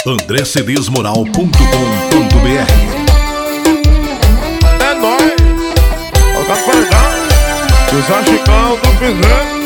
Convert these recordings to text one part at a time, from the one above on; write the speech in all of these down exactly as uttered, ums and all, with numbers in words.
andré c d s moral ponto com ponto b r. É nóis, o Capitão, o Zé Chicão do Piseiro.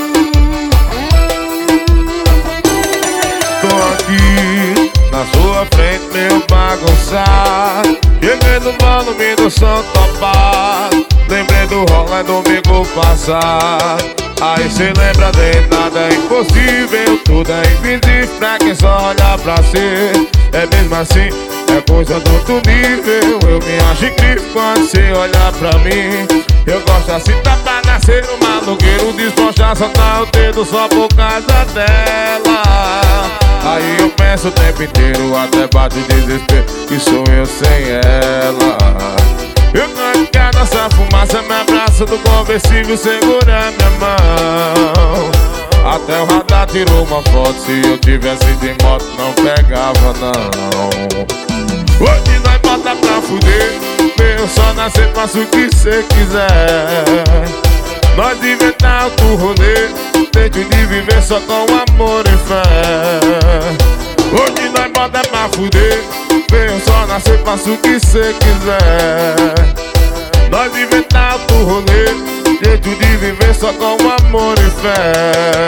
Tô aqui na sua frente, meu bagunçado. Cheguei no volume do som topado. Lembrei do rolê domingo passado. Aí cê lembra de nada é impossível, tudo é invisível pra quem só olha pra si. É mesmo assim, é coisa do outro nível. Eu me acho incrível quando cê olha pra mim. Eu gosto assim, tá pra nascer um maloqueiro, desponchar, soltar o dedo só por causa dela. Aí eu penso o tempo inteiro, até bate desespero, que sou eu sem ela. Eu canto que a nossa fumaça me abraça do conversível, segura minha mão. Até o radar tirou uma foto, se eu tivesse de moto não pegava não. Hoje nós bota pra fuder, meu só nascer, faço o que cê quiser. Nós inventar outro rolê, jeito de viver só com amor e fé. Hoje nós bota pra fuder, meu só nascer, faço o que cê quiser. Nós inventar outro rolê, jeito de viver só com amor e fé.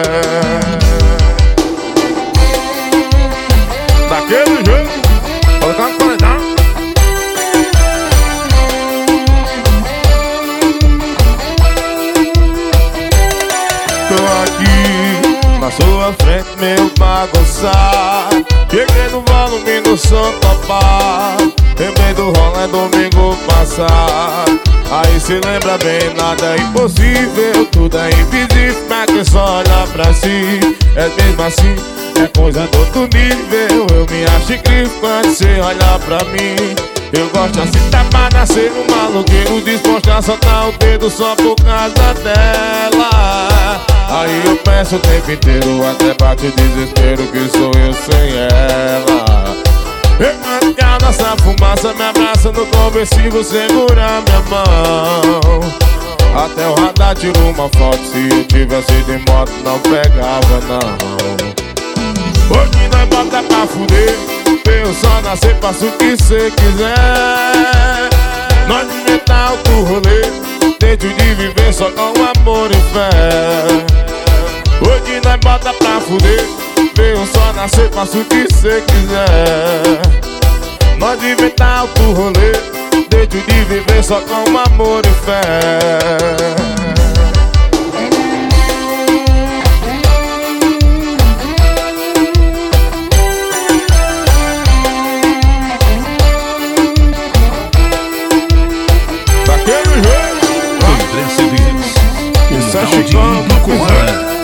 Daquele jeito, colocar no paredão. Tô aqui na sua frente, meu bagunçado. Cheguei no volume do som topado. Lembrei do rolê domingo passado. Aí cê lembra bem, nada é impossível, tudo é invisível pra quem só olha pra si. É mesmo assim, é coisa do outro nível. Eu me acho incrível quando cê olha pra mim. Eu gosto assim, tá pra nascer um maloqueiro, disposto a soltar o dedo só por causa dela. Aí eu penso o tempo inteiro, até bate o desespero, que sou eu sem ela. Eu canto que a nossa fumaça me abraça no conversível, segura minha mão. Até o radar tirou uma foto, se eu tivesse de moto não pegava não. Hoje nós bota pra fuder, eu só nascer, faço o que cê quiser. Nós inventar outro rolê, jeito de viver só com amor e fé. Hoje nós bota pra fuder, eu só nascer, faço o que cê quiser. Nós inventar outro rolê, jeito de viver só com amor e fé. andré c d s, o canal de Ibicoara.